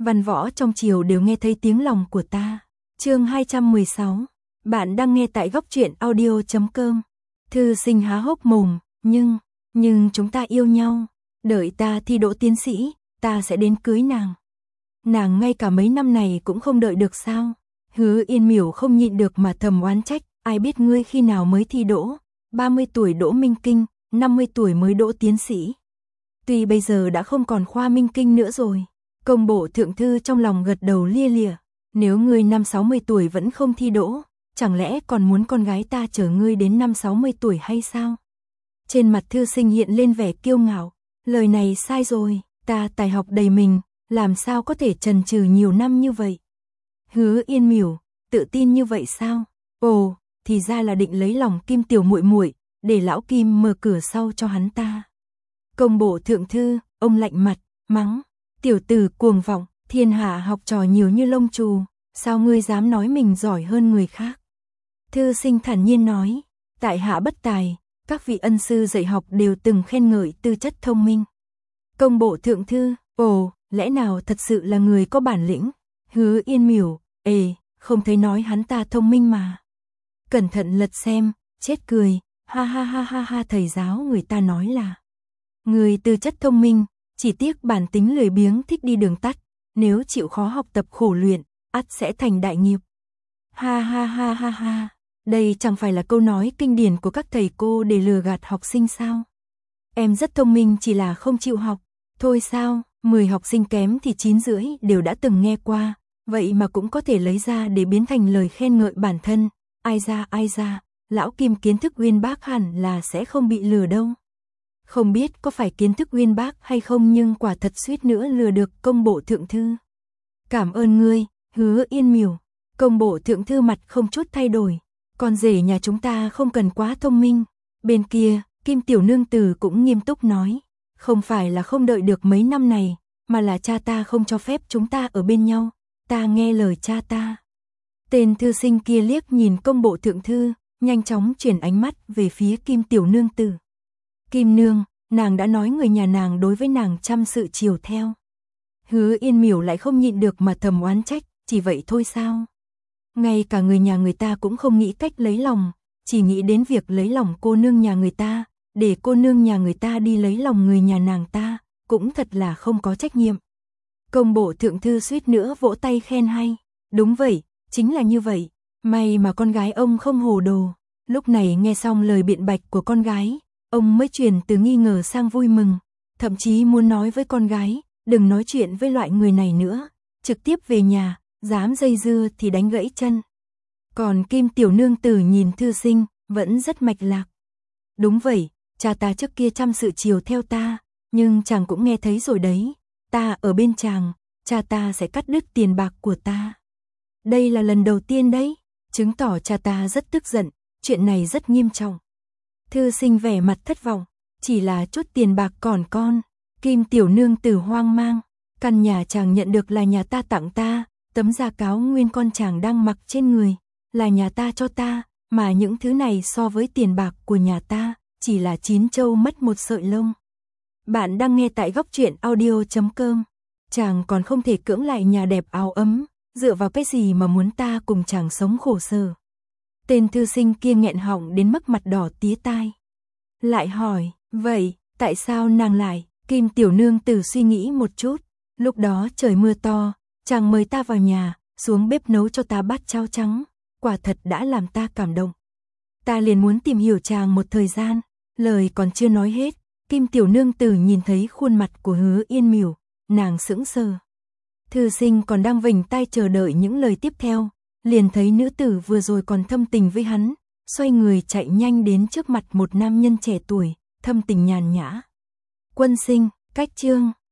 văn võ trong triều đều nghe thấy tiếng lòng của ta. Chương 216. Bạn đang nghe tại góc truyện audio.com. Thư Sinh há hốc mồm, nhưng chúng ta yêu nhau, đợi ta thi đỗ tiến sĩ, ta sẽ đến cưới nàng. Nàng ngay cả mấy năm này cũng không đợi được sao? Hứa Yên Miểu không nhịn được mà thầm oán trách, ai biết ngươi khi nào mới thi đỗ, 30 tuổi đỗ minh kinh, 50 tuổi mới đỗ tiến sĩ. Tuy bây giờ đã không còn khoa minh kinh nữa rồi. Công bộ thượng thư trong lòng gật đầu lia lịa, nếu ngươi 5-60 tuổi vẫn không thi đỗ, chẳng lẽ còn muốn con gái ta chở ngươi đến 5-60 tuổi hay sao? Trên mặt Thư Sinh hiện lên vẻ kiêu ngạo, lời này sai rồi, ta tài học đầy mình, làm sao có thể chần chừ nhiều năm như vậy? Hứa Yên Miểu, tự tin như vậy sao? Ồ, thì ra là định lấy lòng Kim tiểu muội muội, để lão Kim mở cửa sau cho hắn ta. Công bộ thượng thư, ông lạnh mặt, mắng, tiểu tử cuồng vọng, thiên hạ học trò nhiều như lông trù, sao ngươi dám nói mình giỏi hơn người khác? Thư Sinh thản nhiên nói, tại hạ bất tài, các vị ân sư dạy học đều từng khen ngợi tư chất thông minh. Công bộ thượng thư, ồ, lẽ nào thật sự là người có bản lĩnh? Hứa Yên Miểu, không thấy nói hắn ta thông minh mà. Cẩn thận lật xem, chết cười, ha ha ha ha ha, thầy giáo người ta nói là người tư chất thông minh, chỉ tiếc bản tính lười biếng thích đi đường tắt, nếu chịu khó học tập khổ luyện, ắt sẽ thành đại nghiệp. Ha ha ha ha ha, đây chẳng phải là câu nói kinh điển của các thầy cô để lừa gạt học sinh sao? Em rất thông minh chỉ là không chịu học, thôi sao, 10 học sinh kém thì 9 rưỡi đều đã từng nghe qua, vậy mà cũng có thể lấy ra để biến thành lời khen ngợi bản thân, ai ra, lão Kim kiến thức uyên bác hẳn là sẽ không bị lừa đâu. Không biết có phải kiến thức uyên bác hay không nhưng quả thật suýt nữa lừa được công bộ thượng thư. Cảm ơn ngươi, Hứa Yên Miểu. Công bộ thượng thư mặt không chút thay đổi, con rể nhà chúng ta không cần quá thông minh. Bên kia, Kim tiểu nương tử cũng nghiêm túc nói, không phải là không đợi được mấy năm này, mà là cha ta không cho phép chúng ta ở bên nhau, ta nghe lời cha ta. Tên thư sinh kia liếc nhìn công bộ thượng thư, nhanh chóng chuyển ánh mắt về phía Kim tiểu nương tử. Kim nương, nàng đã nói người nhà nàng đối với nàng chăm sự chiều theo. Hứa Yên Miểu lại không nhịn được mà thầm oán trách, chỉ vậy thôi sao? Ngay cả người nhà người ta cũng không nghĩ cách lấy lòng, chỉ nghĩ đến việc lấy lòng cô nương nhà người ta, để cô nương nhà người ta đi lấy lòng người nhà nàng ta, cũng thật là không có trách nhiệm. Công bộ thượng thư suýt nữa vỗ tay khen hay, đúng vậy, chính là như vậy, may mà con gái ông không hồ đồ. Lúc này nghe xong lời biện bạch của con gái, ông mới chuyển từ nghi ngờ sang vui mừng, thậm chí muốn nói với con gái, đừng nói chuyện với loại người này nữa, trực tiếp về nhà, dám dây dưa thì đánh gãy chân. Còn Kim tiểu nương tử nhìn Thư Sinh, vẫn rất mạch lạc. Đúng vậy, cha ta trước kia chăm sự chiều theo ta, nhưng chàng cũng nghe thấy rồi đấy, ta ở bên chàng, cha ta sẽ cắt đứt tiền bạc của ta. Đây là lần đầu tiên đấy, chứng tỏ cha ta rất tức giận, chuyện này rất nghiêm trọng. Thư Sinh vẻ mặt thất vọng, chỉ là chút tiền bạc còn con. Kim tiểu nương tử hoang mang, căn nhà chàng nhận được là nhà ta tặng ta, tấm gia cáo nguyên con chàng đang mặc trên người, là nhà ta cho ta, mà những thứ này so với tiền bạc của nhà ta, chỉ là 9 trâu mất một sợi lông. Bạn đang nghe tại góc truyện audio.com. Chàng còn không thể cưỡng lại nhà đẹp áo ấm, dựa vào cái gì mà muốn ta cùng chàng sống khổ sở. Tên thư sinh kia nghẹn họng đến mức mặt đỏ tía tai. Lại hỏi, vậy, tại sao nàng lại? Kim tiểu nương tử suy nghĩ một chút, lúc đó trời mưa to, chàng mời ta vào nhà, xuống bếp nấu cho ta bát cháo trắng, quả thật đã làm ta cảm động. Ta liền muốn tìm hiểu chàng một thời gian, lời còn chưa nói hết, Kim tiểu nương tử nhìn thấy khuôn mặt của Hứa Yên Miểu, nàng sững sờ. Thư Sinh còn đang vểnh tai chờ đợi những lời tiếp theo, liền thấy nữ tử vừa rồi còn thâm tình với hắn, xoay người chạy nhanh đến trước mặt một nam nhân trẻ tuổi, thâm tình nhàn nhã. Quân Sinh, cách chương